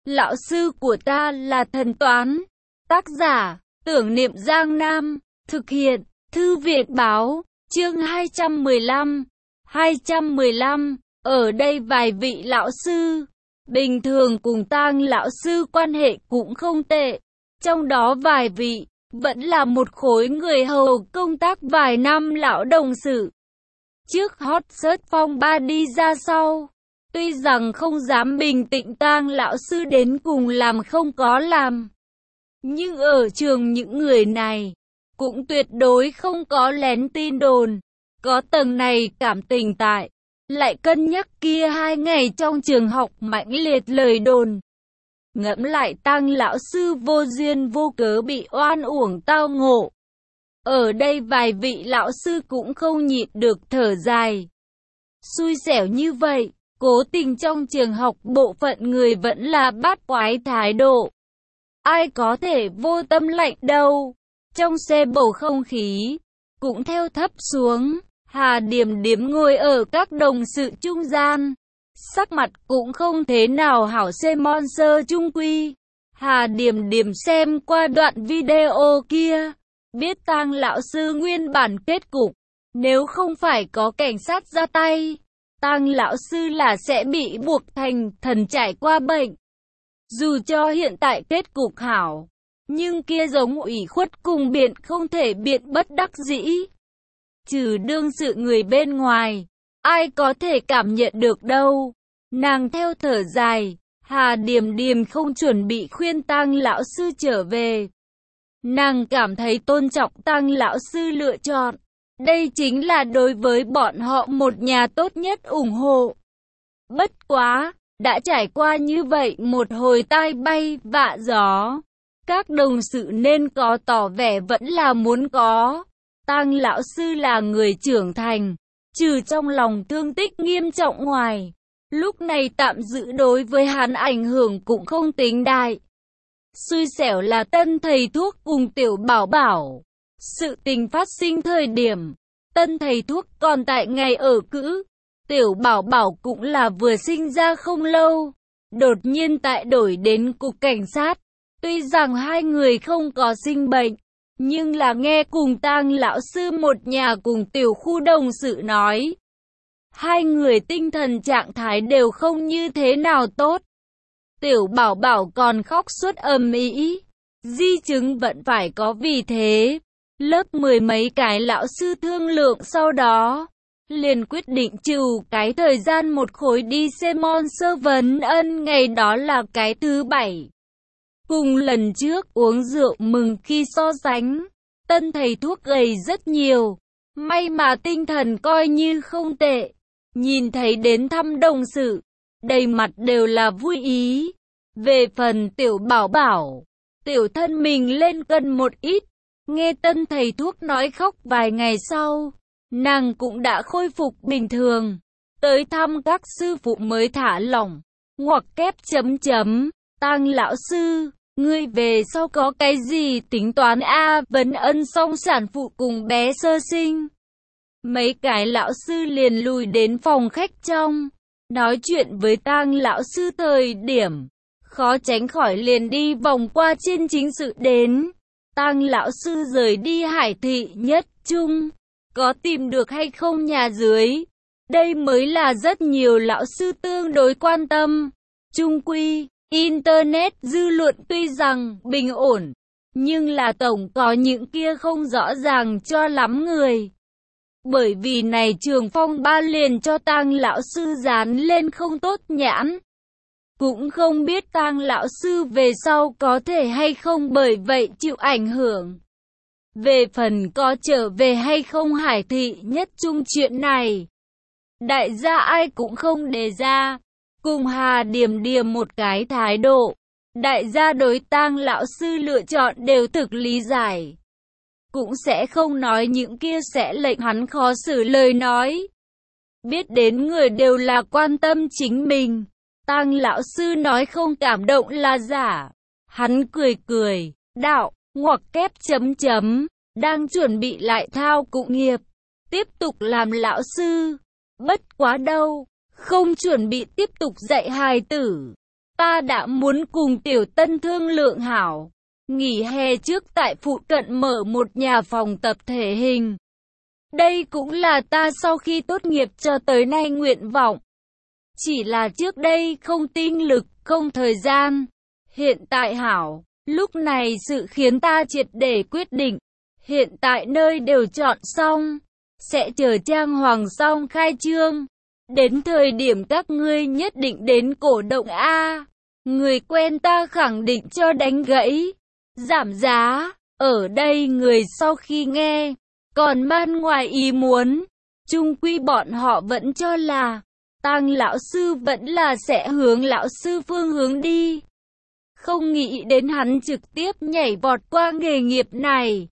Lão sư của ta là thần toán. Tác giả, Tưởng Niệm Giang Nam. Thực hiện, Thư viện báo. Chương 215. 215. Ở đây vài vị lão sư bình thường cùng Tang lão sư quan hệ cũng không tệ. Trong đó vài vị vẫn là một khối người hầu công tác vài năm lão đồng sự. Trước hot search phong ba đi ra sau, tuy rằng không dám bình tĩnh Tang lão sư đến cùng làm không có làm, nhưng ở trường những người này cũng tuyệt đối không có lén tin đồn, có tầng này cảm tình tại. Lại cân nhắc kia 2 ngày trong trường học mãnh liệt lời đồn. Ngẫm lại Tang lão sư vô duyên vô cớ bị oan uổng tao ngộ. Ở đây vài vị lão sư cũng không nhịn được thở dài. Xui xẻo như vậy, cố tình trong trường học bộ phận người vẫn là bát quái thái độ. Ai có thể vô tâm lạnh đâu. Trong xe bầu không khí cũng theo thấp xuống. Hà Điềm Điềm ngồi ở các đồng sự trung gian, sắc mặt cũng không thế nào hảo xem monster trung quy. Hà Điềm Điềm xem qua đoạn video kia, biết Tang lão sư nguyên bản kết cục, nếu không phải có cảnh sát ra tay, Tang lão sư là sẽ bị buộc thành thần trải qua bệnh. Dù cho hiện tại kết cục hảo, nhưng kia giống ủy khuất cùng biện không thể biện bất đắc dĩ. Trừ đương sự người bên ngoài, ai có thể cảm nhận được đâu. Nàng theo thở dài, Hà Điềm Điềm không chuẩn bị khuyên Tang lão sư trở về. Nàng cảm thấy tôn trọng Tang lão sư lựa chọn. Đây chính là đối với bọn họ một nhà tốt nhất ủng hộ. Bất quá, đã trải qua như vậy một hồi tai bay vạ gió, các đồng sự nên có tỏ vẻ vẫn là muốn có. Tang lão sư là người trưởng thành, trừ trong lòng thương tích nghiêm trọng ngoài, lúc này tạm giữ đối với hắn ảnh hưởng cũng không tính đại. Xui xẻo là tân thầy thuốc cùng tiểu bảo bảo. Sự tình phát sinh thời điểm tân thầy thuốc còn tại ngày ở cữ, tiểu bảo bảo cũng là vừa sinh ra không lâu, đột nhiên tại đổi đến cục cảnh sát. Tuy rằng hai người không có sinh bệnh, nhưng là nghe cùng Tang lão sư một nhà cùng tiểu khu đồng sự nói, hai người tinh thần trạng thái đều không như thế nào tốt. Tiểu bảo bảo còn khóc suốt ầm ĩ, di chứng vẫn phải có, vì thế lớp 10 mấy cái lão sư thương lượng sau đó liền quyết định trừ cái thời gian một khối đi xem monster vấn ân. Ngày đó là cái thứ bảy. Cùng lần trước uống rượu mừng khi so sánh, tân thầy thuốc gầy rất nhiều, may mà tinh thần coi như không tệ. Nhìn thấy đến thăm đồng sự, đầy mặt đều là vui ý. Về phần tiểu bảo bảo, tiểu thân mình lên cân một ít, nghe tân thầy thuốc nói khóc vài ngày sau, nàng cũng đã khôi phục bình thường. Tới thăm các sư phụ mới thả lỏng, ngoặc kép chấm chấm, Tang lão sư, ngươi về sau có cái gì tính toán a? Vấn ân xong sản phụ cùng bé sơ sinh. Mấy cái lão sư liền lùi đến phòng khách trong, nói chuyện với Tang lão sư thời điểm, khó tránh khỏi liền đi vòng qua trên chính sự đến. Tang lão sư rời đi Hải thị nhất trung, có tìm được hay không nhà dưới? Đây mới là rất nhiều lão sư tương đối quan tâm. Chung quy, Internet dư luận tuy rằng bình ổn, nhưng là tổng có những kia không rõ ràng cho lắm người. Bởi vì này trường phong ba liền cho Tang lão sư dán lên không tốt nhãn. Cũng không biết Tang lão sư về sau có thể hay không bởi vậy chịu ảnh hưởng. Về phần có trở về hay không Hải thị nhất trung chuyện này, đại gia ai cũng không đề ra. Cùng Hà Điềm Điềm một cái thái độ, đại gia đối Tang lão sư lựa chọn đều thực lý giải, cũng sẽ không nói những kia sẽ lệnh hắn khó xử lời nói. Biết đến người đều là quan tâm chính mình, Tang lão sư nói không cảm động là giả. Hắn cười cười, đạo, ngoặc kép chấm chấm, đang chuẩn bị lại thao cụ nghiệp, tiếp tục làm lão sư. Bất quá đâu, không chuẩn bị tiếp tục dạy hài tử. ta đã muốn cùng Tiểu Tân thương lượng hảo. Nghỉ hè trước tại phụ cận mở một nhà phòng tập thể hình. Đây cũng là ta sau khi tốt nghiệp cho tới nay nguyện vọng. Chỉ là trước đây không tinh lực, không thời gian. Hiện tại hảo, lúc này sự khiến ta triệt để quyết định. Hiện tại nơi đều chọn xong, sẽ chờ trang hoàng xong khai trương. Đến thời điểm các ngươi nhất định đến cổ động A. Người quen ta khẳng định cho đánh gãy. Giảm giá, ở đây người sau khi nghe, còn man ngoài ý muốn. Chung quy bọn họ vẫn cho là, Tang lão sư vẫn là sẽ hướng lão sư phương hướng đi. Không nghĩ đến hắn trực tiếp nhảy vọt qua nghề nghiệp này.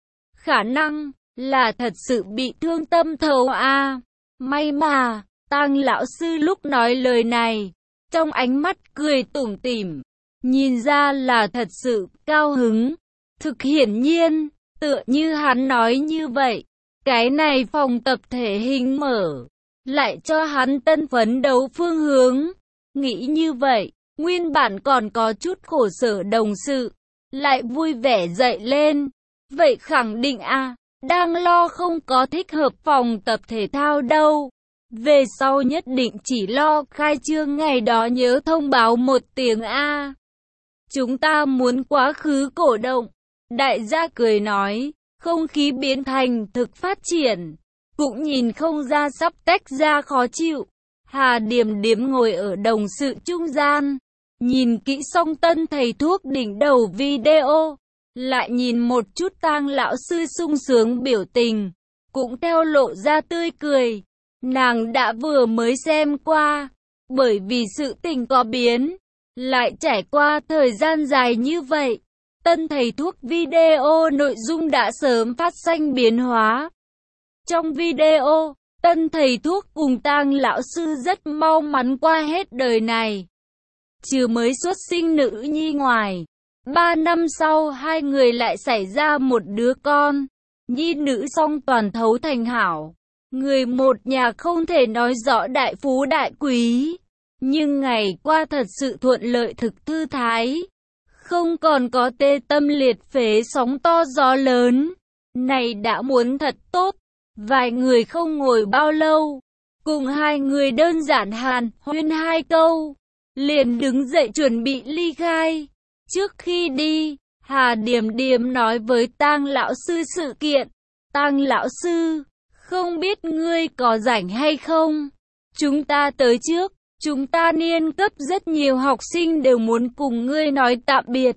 Khả năng là thật sự bị thương tâm thấu a. May mà, Tang lão sư lúc nói lời này, trong ánh mắt cười tủm tỉm, nhìn ra là thật sự cao hứng. Thực hiển nhiên, tựa như hắn nói như vậy, cái này phòng tập thể hình mở, lại cho hắn tân phấn đấu phương hướng. Nghĩ như vậy, nguyên bản còn có chút khổ sở đồng sự, lại vui vẻ dậy lên. Vậy khẳng định đang lo không có thích hợp phòng tập thể thao đâu. Về sau nhất định chỉ lo khai trương ngày đó nhớ thông báo một tiếng a. Chúng ta muốn quá khứ cổ động. Đại gia cười nói, không khí biến thành thực phát triển. Cũng nhìn không ra sắp tách ra khó chịu. Hà Điềm Điềm ngồi ở đồng sự trung gian, nhìn kỹ xong tân thầy thuốc đỉnh đầu video, lại nhìn một chút Tang lão sư sung sướng biểu tình, cũng theo lộ ra tươi cười. Nàng đã vừa mới xem qua, bởi vì sự tình có biến, lại trải qua thời gian dài như vậy. Tân thầy thuốc video nội dung đã sớm phát sinh biến hóa. Trong video, tân thầy thuốc cùng Tang lão sư rất mau mắn qua hết đời này. Trừ mới xuất sinh nữ nhi ngoài, 3 năm sau hai người lại xảy ra một đứa con. Nhi nữ song toàn thấu thành hảo. Người một nhà không thể nói rõ đại phú đại quý. Nhưng ngày qua thật sự thuận lợi thực thư thái. Không còn có tê tâm liệt phế sóng to gió lớn. Này đã muốn thật tốt. Vài người không ngồi bao lâu. Cùng hai người đơn giản hàn huyên hai câu. Liền đứng dậy chuẩn bị ly khai. Trước khi đi, Hà Điềm Điềm nói với Tang lão sư sự kiện. Tang lão sư, không biết ngươi có rảnh hay không? Chúng ta tới trước, chúng ta niên cấp rất nhiều học sinh đều muốn cùng ngươi nói tạm biệt.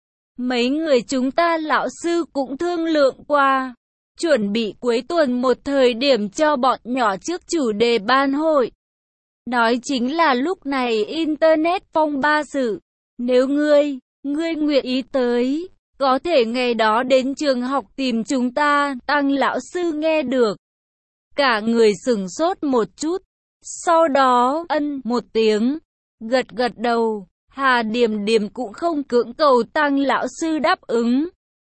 Mấy người chúng ta lão sư cũng thương lượng qua, chuẩn bị cuối tuần một thời điểm cho bọn nhỏ trước chủ đề ban hội. Nói chính là lúc này Internet phong ba sự. Nếu ngươi nguyện ý tới, có thể ngày đó đến trường học tìm chúng ta. Tang lão sư nghe được, cả người sửng sốt một chút, sau đó ân một tiếng, gật gật đầu. Hà Điềm Điềm cũng không cưỡng cầu Tang lão sư đáp ứng.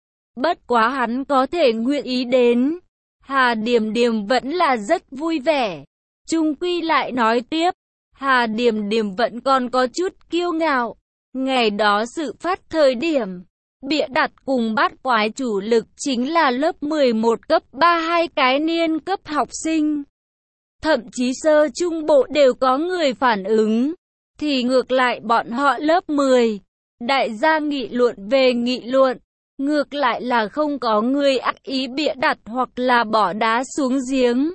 Bất quá hắn có thể nguyện ý đến, Hà Điềm Điềm vẫn là rất vui vẻ. Chung quy lại nói tiếp, Hà Điềm Điềm vẫn còn có chút kiêu ngạo. Ngày đó sự phát thời điểm, bịa đặt cùng bát quái chủ lực chính là lớp 11 cấp 3 hai cái niên cấp học sinh. Thậm chí sơ trung bộ đều có người phản ứng. Thì ngược lại bọn họ lớp 10, đại gia nghị luận về nghị luận. Ngược lại là không có người ác ý bịa đặt hoặc là bỏ đá xuống giếng.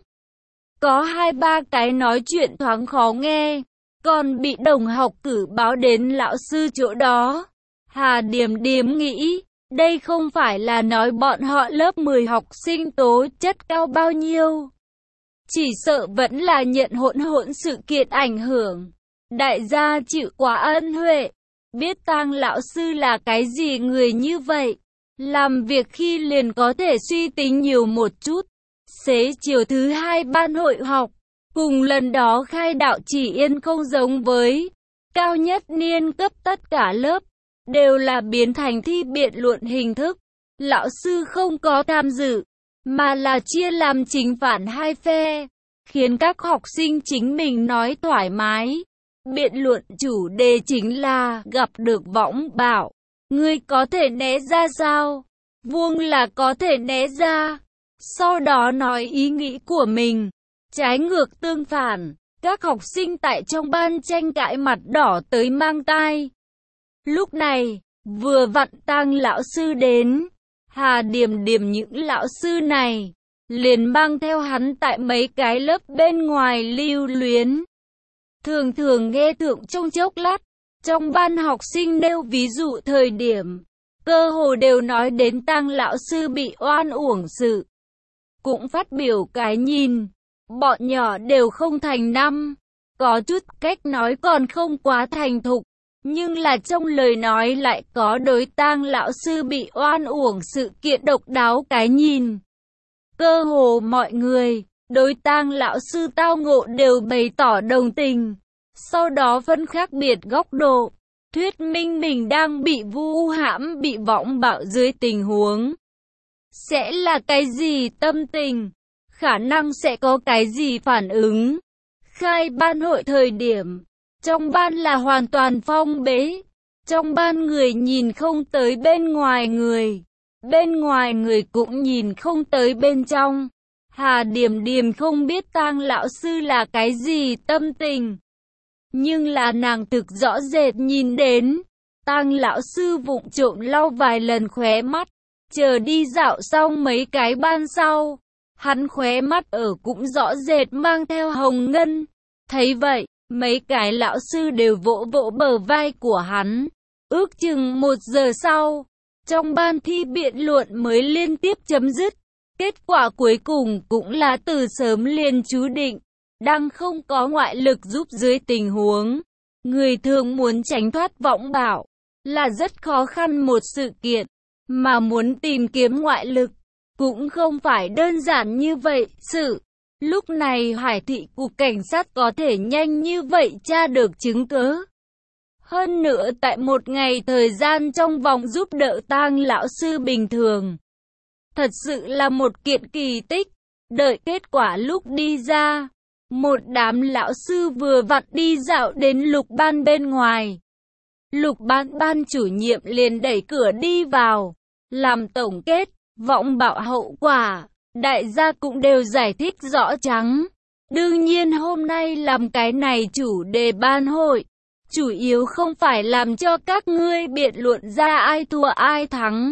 Có 2-3 cái nói chuyện thoáng khó nghe, còn bị đồng học cử báo đến lão sư chỗ đó. Hà Điềm Điềm nghĩ, đây không phải là nói bọn họ lớp 10 học sinh tố chất cao bao nhiêu. Chỉ sợ vẫn là nhận hỗn sự kiện ảnh hưởng. Đại gia chịu quá ân huệ, biết Tang lão sư là cái gì người như vậy. Làm việc khi liền có thể suy tính nhiều một chút. Xế chiều thứ 2 ban hội học, cùng lần đó khai đạo chỉ yên không giống với cao nhất niên cấp tất cả lớp, đều là biến thành thi biện luận hình thức. Lão sư không có tham dự, mà là chia làm chính phản hai phe, khiến các học sinh chính mình nói thoải mái. Biện luận chủ đề chính là gặp được Võng Bảo. Ngươi có thể né ra sao? Vuông là có thể né ra. Sau đó nói ý nghĩ của mình. Trái ngược tương phản, các học sinh tại trong ban tranh cãi mặt đỏ tới mang tai. Lúc này, vừa vặn Tang lão sư đến. Hà Điềm Điềm những lão sư này liền mang theo hắn tại mấy cái lớp bên ngoài lưu luyến. Thường thường nghe thượng trong chốc lát, trong ban học sinh nêu ví dụ thời điểm, cơ hồ đều nói đến Tang lão sư bị oan uổng sự. Cũng phát biểu cái nhìn, bọn nhỏ đều không thành năm, có chút cách nói còn không quá thành thục, nhưng là trong lời nói lại có đối Tang lão sư bị oan uổng sự kiện độc đáo cái nhìn. Cơ hồ mọi người đối Tang lão sư tao ngộ đều bày tỏ đồng tình, sau đó phân khác biệt góc độ, thuyết minh mình đang bị vu hãm bị Võng Bảo dưới tình huống. Sẽ là cái gì tâm tình? Khả năng sẽ có cái gì phản ứng? Khai ban hội thời điểm, trong ban là hoàn toàn phong bế. Trong ban người nhìn không tới bên ngoài người. Bên ngoài người cũng nhìn không tới bên trong. Hà Điềm Điềm không biết Tang lão sư là cái gì tâm tình. Nhưng là nàng thực rõ rệt nhìn đến. Tang lão sư vụng trộm lau vài lần khóe mắt. Chờ đi dạo xong mấy cái ban sau. Hắn khóe mắt ở cũng rõ rệt mang theo hồng ngân. Thấy vậy, mấy cái lão sư đều vỗ vỗ bờ vai của hắn. Ước chừng 1 giờ sau, trong ban thi biện luận mới liên tiếp chấm dứt. Kết quả cuối cùng cũng là từ sớm liền chú định. Đang không có ngoại lực giúp dưới tình huống. Người thường muốn tránh thoát Võng Bảo là rất khó khăn một sự kiện. Mà muốn tìm kiếm ngoại lực cũng không phải đơn giản như vậy. Lúc này Hải thị cục cảnh sát có thể nhanh như vậy tra được chứng cứ. Hơn nữa tại một ngày thời gian trong vòng giúp đỡ Tang lão sư bình thường. Thật sự là một kiện kỳ tích. Đợi kết quả lúc đi ra, một đám lão sư vừa vặn đi dạo đến Lục ban bên ngoài. Lục ban ban chủ nhiệm liền đẩy cửa đi vào, làm tổng kết, Võng Bảo hậu quả. Đại gia cũng đều giải thích rõ trắng. Đương nhiên hôm nay làm cái này chủ đề ban hội, chủ yếu không phải làm cho các ngươi biện luận ra ai thua ai thắng,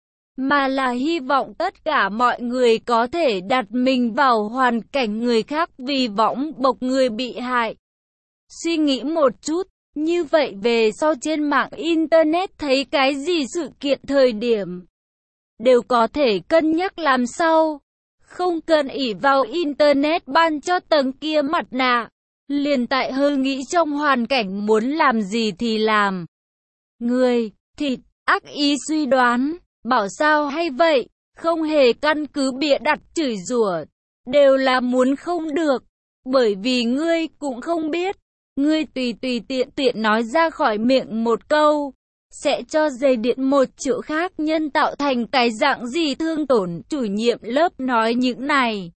mà là hy vọng tất cả mọi người có thể đặt mình vào hoàn cảnh người khác vì võng bộc người bị hại. Suy nghĩ một chút, như vậy về sau trên mạng Internet thấy cái gì sự kiện thời điểm, đều có thể cân nhắc làm sau. Không cần ỷ vào Internet ban cho tầng kia mặt nạ. Liền tại hơi nghĩ trong hoàn cảnh muốn làm gì thì làm. Người, thịt, ác ý suy đoán, bảo sao hay vậy, không hề căn cứ bịa đặt chửi rủa, đều là muốn không được. Bởi vì ngươi cũng không biết, ngươi tùy tiện nói ra khỏi miệng một câu, sẽ cho dây điện một chỗ khác nhân tạo thành cái dạng gì thương tổn. Chủ nhiệm lớp nói những này.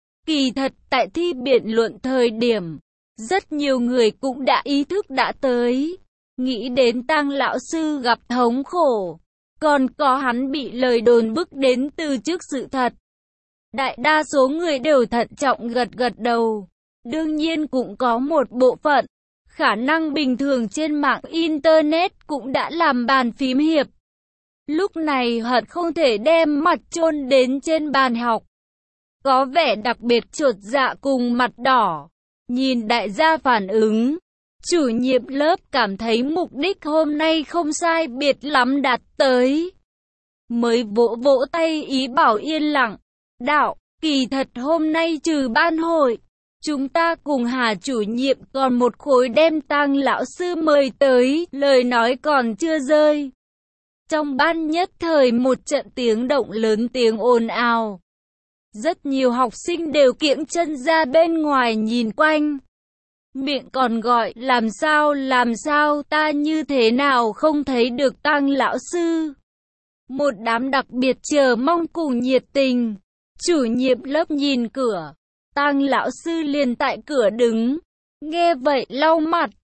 Kỳ thật tại thi biện luận thời điểm, rất nhiều người cũng đã ý thức đã tới. Nghĩ đến Tang lão sư gặp thống khổ, còn có hắn bị lời đồn bức đến từ trước sự thật. Đại đa số người đều thận trọng gật đầu. Đương nhiên cũng có một bộ phận khả năng bình thường trên mạng Internet cũng đã làm bàn phím hiệp. Lúc này hận không thể đem mặt chôn đến trên bàn học. Có vẻ đặc biệt chột dạ cùng mặt đỏ. Nhìn đại gia phản ứng, chủ nhiệm lớp cảm thấy mục đích hôm nay không sai biệt lắm đạt tới. Mới vỗ tay ý bảo yên lặng. Đạo, kỳ thật hôm nay trừ ban hội, chúng ta cùng Hà chủ nhiệm còn một khối đem Tang lão sư mời tới, lời nói còn chưa rơi. Trong ban nhất thời một trận tiếng động lớn tiếng ồn ào. Rất nhiều học sinh đều kiễng chân ra bên ngoài nhìn quanh. Miệng còn gọi làm sao ta như thế nào không thấy được Tang lão sư. Một đám đặc biệt chờ mong cùng nhiệt tình. Chủ nhiệm lớp nhìn cửa. Tang lão sư liền tại cửa đứng. Nghe vậy lau mặt,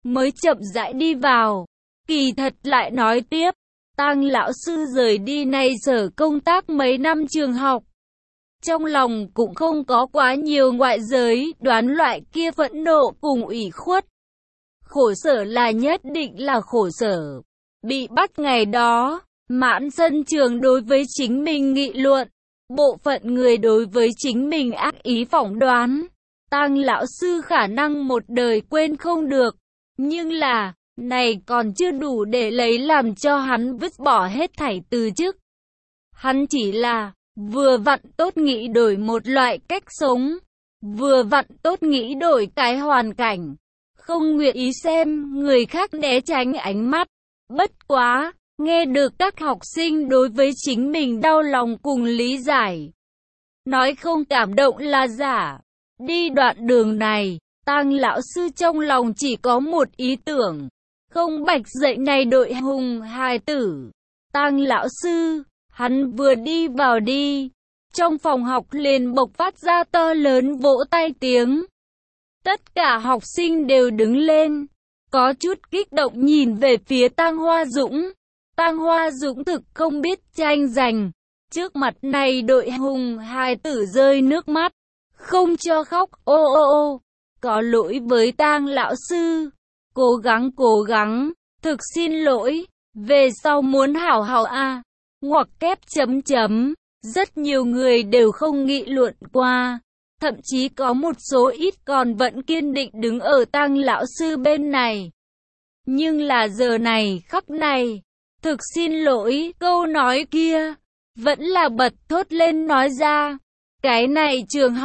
mới chậm rãi đi vào. Kỳ thật lại nói tiếp, Tang lão sư rời đi nay sở công tác mấy năm trường học. Trong lòng cũng không có quá nhiều ngoại giới đoán loại kia phẫn nộ cùng ủy khuất. Khổ sở là nhất định là khổ sở. Bị bắt ngày đó, mãn sân trường đối với chính mình nghị luận. Bộ phận người đối với chính mình ác ý phỏng đoán. Tang lão sư khả năng một đời quên không được. Nhưng là, này còn chưa đủ để lấy làm cho hắn vứt bỏ hết thảy từ chức. Hắn chỉ là vừa vặn tốt nghĩ đổi một loại cách sống. Vừa vặn tốt nghĩ đổi cái hoàn cảnh. Không nguyện ý xem người khác né tránh ánh mắt. Bất quá, nghe được các học sinh đối với chính mình đau lòng cùng lý giải. Nói không cảm động là giả. Đi đoạn đường này, Tang lão sư trong lòng chỉ có một ý tưởng. Không bạch dậy này đội hùng hài tử. Tang lão sư, hắn vừa đi vào đi. Trong phòng học liền bộc phát ra to lớn vỗ tay tiếng. Tất cả học sinh đều đứng lên. Có chút kích động nhìn về phía Tang Hoa Dũng. Tang Hoa Dũng thực không biết tranh giành. Trước mặt này đội hùng hài tử rơi nước mắt. Không cho khóc, ô ô ô. Có lỗi với Tang lão sư. Cố gắng, thực xin lỗi. Về sau muốn hảo hảo a. Ngoặc kép chấm chấm. Rất nhiều người đều không nghị luận qua. Thậm chí có một số ít còn vẫn kiên định đứng ở Tang lão sư bên này. Nhưng là giờ này khắc này, thực xin lỗi, câu nói kia, vẫn là bật thốt lên nói ra. Cái này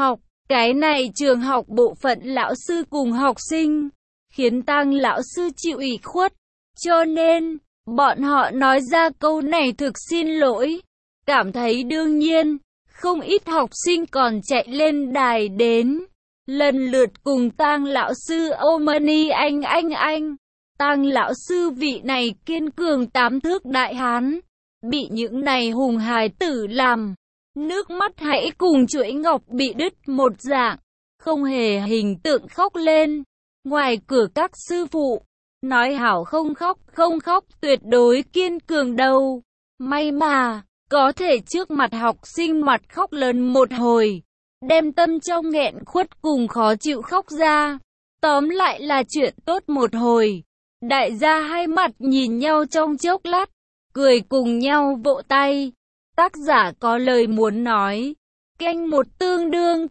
trường học bộ phận lão sư cùng học sinh, khiến Tang lão sư chịu ủy khuất. Cho nên, bọn họ nói ra câu này thực xin lỗi, cảm thấy đương nhiên. Không ít học sinh còn chạy lên đài đến, lần lượt cùng Tang lão sư Omani anh. Tang lão sư vị này kiên cường 8 thước đại hán, bị những này hùng hài tử làm, nước mắt hãy cùng chuỗi ngọc bị đứt một dạng, không hề hình tượng khóc lên. Ngoài cửa các sư phụ, nói hảo không khóc tuyệt đối kiên cường đâu. May mà có thể trước mặt học sinh mặt khóc lớn một hồi, đem tâm trong nghẹn khuất cùng khó chịu khóc ra. Tóm lại là chuyện tốt một hồi. Đại gia hai mặt nhìn nhau trong chốc lát, cười cùng nhau vỗ tay. Tác giả có lời muốn nói. Canh một tương đương.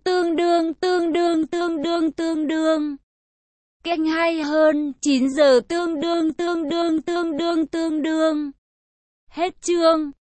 Canh hay hơn 9 giờ tương đương. Hết chương.